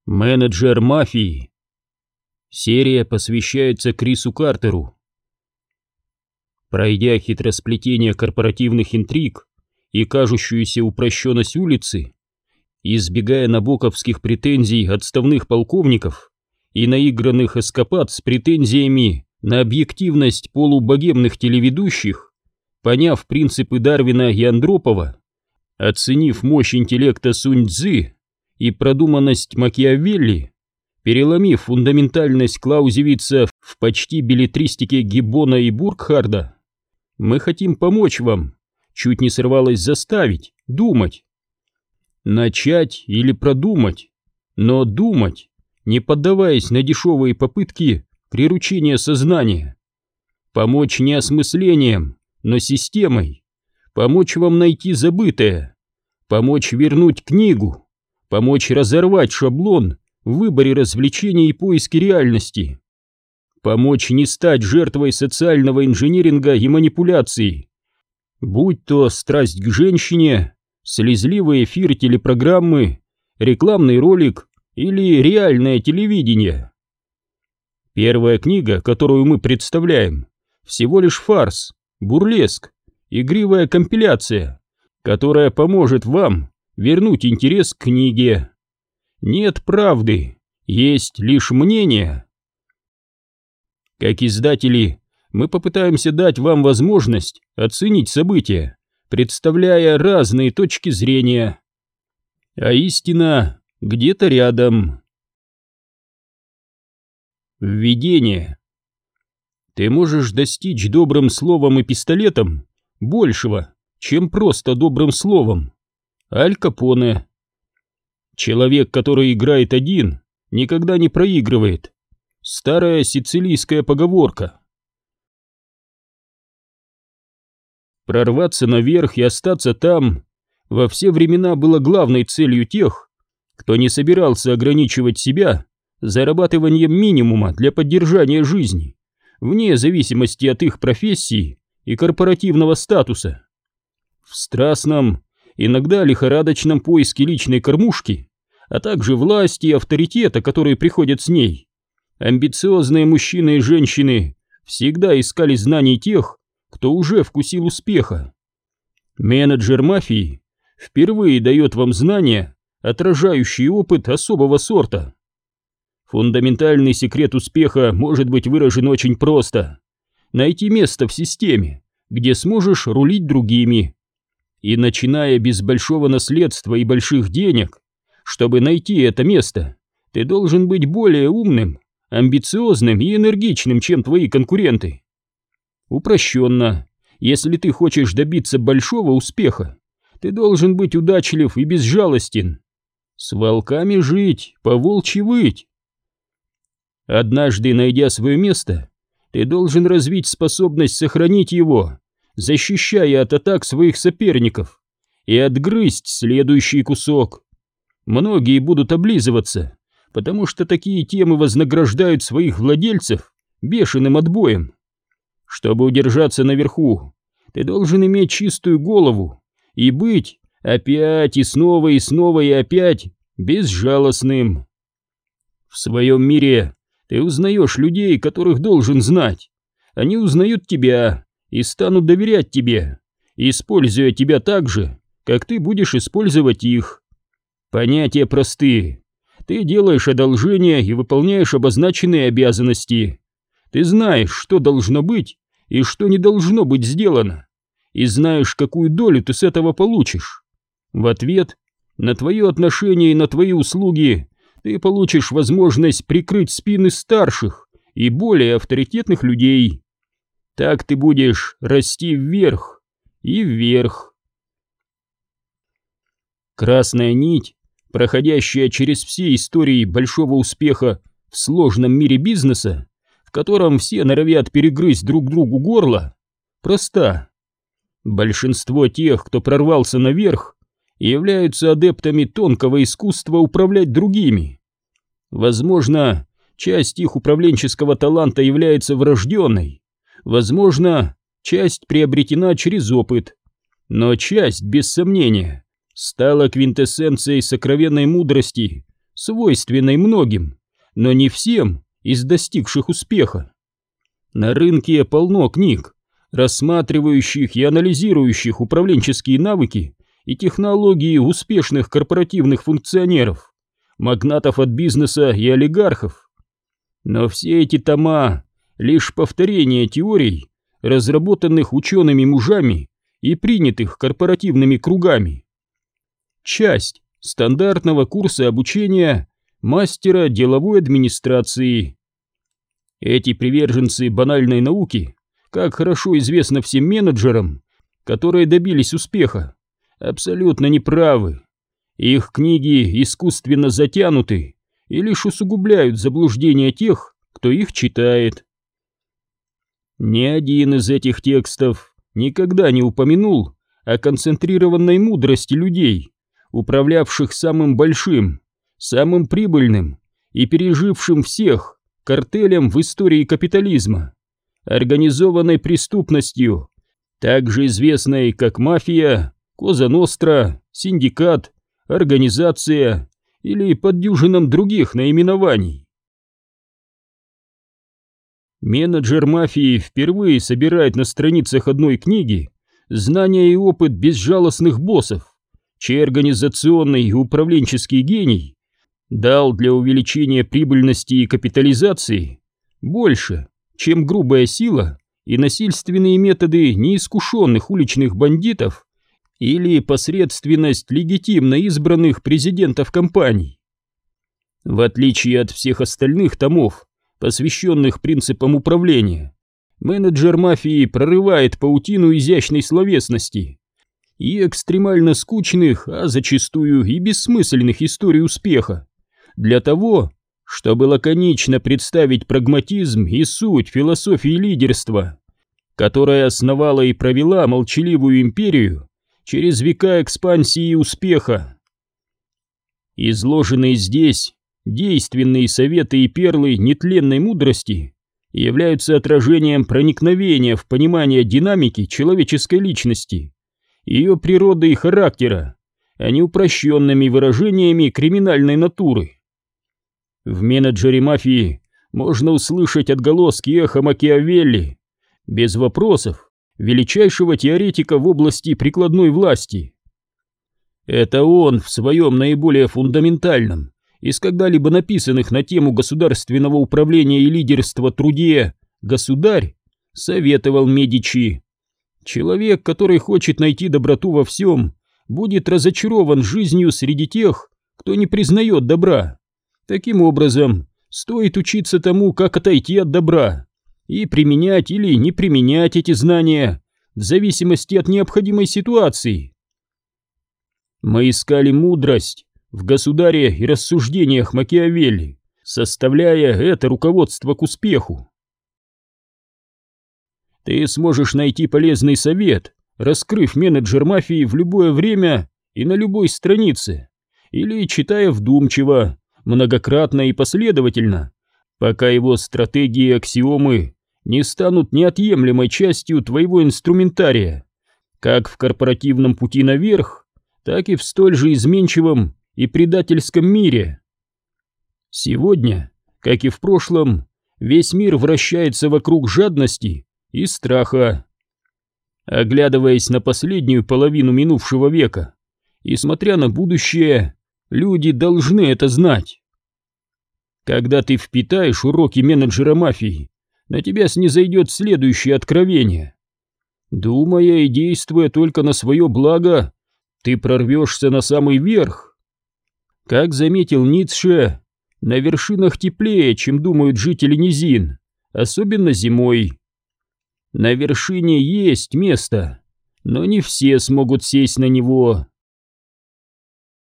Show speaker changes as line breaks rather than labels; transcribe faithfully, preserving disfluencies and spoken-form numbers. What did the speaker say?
Менеджер мафии. Серия посвящается Крису Картеру. Пройдя хитросплетение корпоративных интриг и кажущуюся упрощенность улицы, избегая набоковских претензий отставных полковников и наигранных эскапад с претензиями на объективность полубогемных телеведущих, поняв принципы Дарвина и Андропова, оценив мощь интеллекта Сунь-Цзы и продуманность Макиавелли, переломив фундаментальность Клаузевица в почти беллетристике Гиббона и Буркхарда, мы хотим помочь вам, чуть не сорвалось заставить, думать. Начать или продумать, но думать, не поддаваясь на дешевые попытки приручения сознания. Помочь не осмыслением, но системой. Помочь вам найти забытое. Помочь вернуть книгу. Помочь разорвать шаблон в выборе развлечений и поиске реальности. Помочь не стать жертвой социального инжиниринга и манипуляций. Будь то страсть к женщине, слезливый эфир телепрограммы, рекламный ролик или реальное телевидение. Первая книга, которую мы представляем, всего лишь фарс, бурлеск, игривая компиляция, которая поможет вам вернуть интерес к книге. Нет правды, есть лишь мнение. Как издатели, мы попытаемся дать вам возможность оценить события, представляя разные точки зрения. А истина где-то рядом. Введение. Ты можешь достичь добрым словом и пистолетом большего, чем просто добрым словом. Аль Капоне. Человек, который играет один, никогда не проигрывает. Старая сицилийская поговорка. Прорваться наверх и остаться там во все времена было главной целью тех, кто не собирался ограничивать себя зарабатыванием минимума для поддержания жизни, вне зависимости от их профессии и корпоративного статуса. В страстном, иногда лихорадочном поиске личной кормушки, а также власти и авторитета, которые приходят с ней, амбициозные мужчины и женщины всегда искали знаний тех, кто уже вкусил успеха. Менеджер мафии впервые дает вам знания, отражающие опыт особого сорта. Фундаментальный секрет успеха может быть выражен очень просто: найти место в системе, где сможешь рулить другими. И начиная без большого наследства и больших денег, чтобы найти это место, ты должен быть более умным, амбициозным и энергичным, чем твои конкуренты. Упрощенно, если ты хочешь добиться большого успеха, ты должен быть удачлив и безжалостен. С волками жить, по-волчьи выть. Однажды, найдя свое место, ты должен развить способность сохранить его, защищая от атак своих соперников, и отгрызть следующий кусок. Многие будут облизываться, потому что такие темы вознаграждают своих владельцев бешеным отбоем. Чтобы удержаться наверху, ты должен иметь чистую голову и быть опять и снова и снова и опять безжалостным. В своем мире ты узнаешь людей, которых должен знать. Они узнают тебя и станут доверять тебе, используя тебя так же, как ты будешь использовать их. Понятия простые. Ты делаешь одолжения и выполняешь обозначенные обязанности. Ты знаешь, что должно быть и что не должно быть сделано, и знаешь, какую долю ты с этого получишь. В ответ на твое отношение и на твои услуги ты получишь возможность прикрыть спины старших и более авторитетных людей. Так ты будешь расти вверх и вверх. Красная нить, проходящая через все истории большого успеха в сложном мире бизнеса, в котором все норовят перегрызть друг другу горло, проста. Большинство тех, кто прорвался наверх, являются адептами тонкого искусства управлять другими. Возможно, часть их управленческого таланта является врожденной, возможно, часть приобретена через опыт, но часть, без сомнения, стала квинтэссенцией сокровенной мудрости, свойственной многим, но не всем из достигших успеха. На рынке полно книг, рассматривающих и анализирующих управленческие навыки и технологии успешных корпоративных функционеров, магнатов от бизнеса и олигархов. Но все эти тома — лишь повторение теорий, разработанных учеными-мужами и принятых корпоративными кругами. Часть стандартного курса обучения мастера деловой администрации. Эти приверженцы банальной науки, как хорошо известно всем менеджерам, которые добились успеха, абсолютно неправы. Их книги искусственно затянуты и лишь усугубляют заблуждения тех, кто их читает. Ни один из этих текстов никогда не упомянул о концентрированной мудрости людей, управлявших самым большим, самым прибыльным и пережившим всех картелем в истории капитализма, организованной преступностью, также известной как мафия, Коза Ностра, синдикат, организация или под дюжином других наименований. Менеджер мафии впервые собирает на страницах одной книги знания и опыт безжалостных боссов, чей организационный и управленческий гений дал для увеличения прибыльности и капитализации больше, чем грубая сила и насильственные методы неискушенных уличных бандитов или посредственность легитимно избранных президентов компаний. В отличие от всех остальных томов, посвященных принципам управления, менеджер мафии прорывает паутину изящной словесности и экстремально скучных, а зачастую и бессмысленных историй успеха, для того, чтобы лаконично представить прагматизм и суть философии лидерства, которая основала и провела молчаливую империю через века экспансии и успеха. Изложенные здесь действенные советы и перлы нетленной мудрости являются отражением проникновения в понимание динамики человеческой личности, ее природы и характера, а не упрощенными выражениями криминальной натуры. В менеджере мафии можно услышать отголоски эха Макиавелли, без вопросов, величайшего теоретика в области прикладной власти. Это он в своем наиболее фундаментальном из когда-либо написанных на тему государственного управления и лидерства труде «Государь» советовал Медичи: человек, который хочет найти доброту во всем, будет разочарован жизнью среди тех, кто не признает добра. Таким образом, стоит учиться тому, как отойти от добра, и применять или не применять эти знания в зависимости от необходимой ситуации. Мы искали мудрость в «Государе» и рассуждениях Макиавелли, составляя это руководство к успеху. Ты сможешь найти полезный совет, раскрыв менеджер мафии в любое время и на любой странице, или читая вдумчиво, многократно и последовательно, пока его стратегии и аксиомы не станут неотъемлемой частью твоего инструментария, как в корпоративном пути наверх, так и в столь же изменчивом и предательском мире. Сегодня, как и в прошлом, весь мир вращается вокруг жадности и страха. Оглядываясь на последнюю половину минувшего века и смотря на будущее, люди должны это знать. Когда ты впитаешь уроки менеджера мафии, на тебя снизойдет следующее откровение. Думая и действуя только на свое благо, ты прорвешься на самый верх. Как заметил Ницше, на вершинах теплее, чем думают жители низин, особенно зимой. На вершине есть место, но не все смогут сесть на него.